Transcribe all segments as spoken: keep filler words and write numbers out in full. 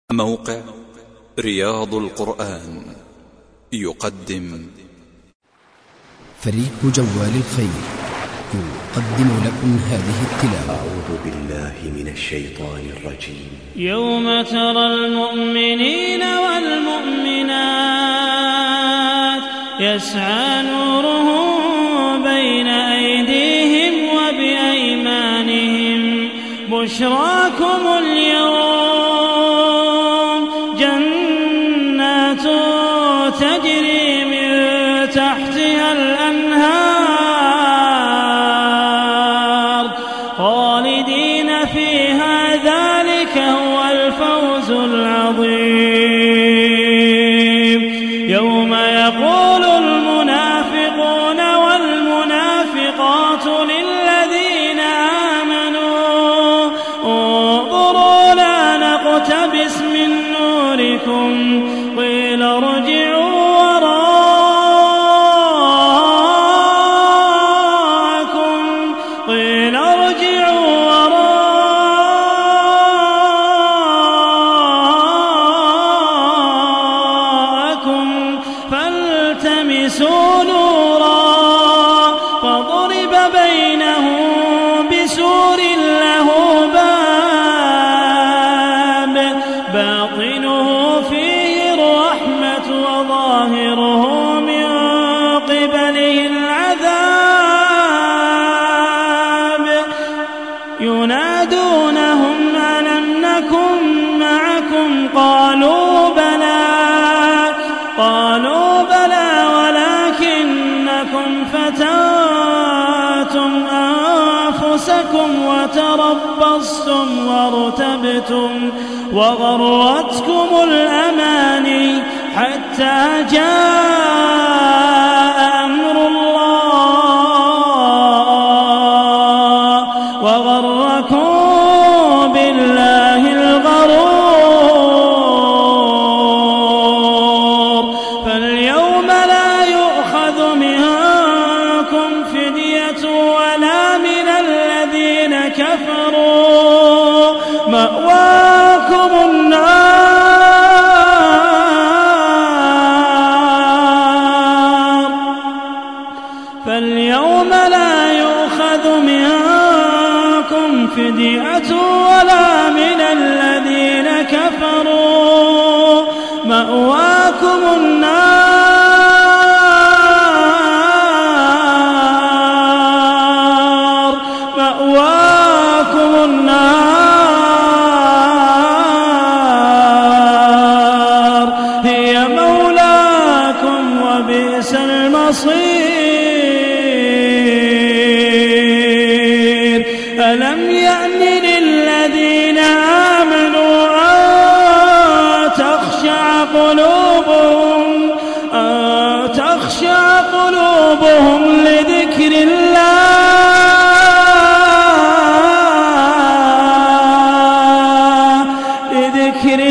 موقع رياض القرآن يقدم فريق جوال الخير يقدم لكم هذه التلاوة. أعوذ بالله من الشيطان الرجيم. يوم ترى المؤمنين والمؤمنات يسعى نورهم بين أيديهم وبأيمانهم بشراكم اليوم جنات تجري من تحتها الأنهار خالدين فيها ذلك هو الفوز العظيم. يوم يقول المنافقون والمنافقات للذين آمنوا انظروا لا نقتبس من نوركم قيل ارجعوا وراءكم قيل ارجعوا وراءكم فالتمسوا نورا فضرب بينهم بسور له باب باطنه فيه الرحمة وظاهره من قبله العذاب ينادونهم ألم نكن معكم قالوا بلى قالوا بلى ولكنكم فتنتم أنفسكم وتربصتم وارتبتم وغرتكم الأماني حتى جاء أمر الله وغركم بالله الغرور. فاليوم لا يؤخذ منكم فدية ولا من الذين كفروا مأواكم النار فاليوم لا يؤخذ منكم فدية ولا من الذين كفروا مأواكم النار مأواكم النار هي مولاكم وبئس المصير. ألم يأن للذين آمنوا أن تخشع قلوبهم أن تخشع قلوبهم لذكر الله لذكر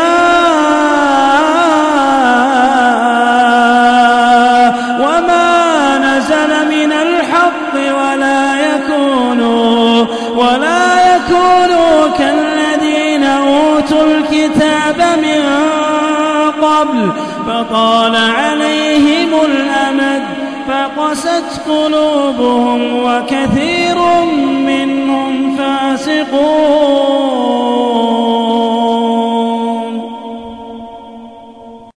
الله وما نزل من الحق ولا يكونوا ولا يكونوا كالذين أوتوا الكتاب من قبل فطال عليهم الأمد فقست قلوبهم وكثير منهم فاسقون.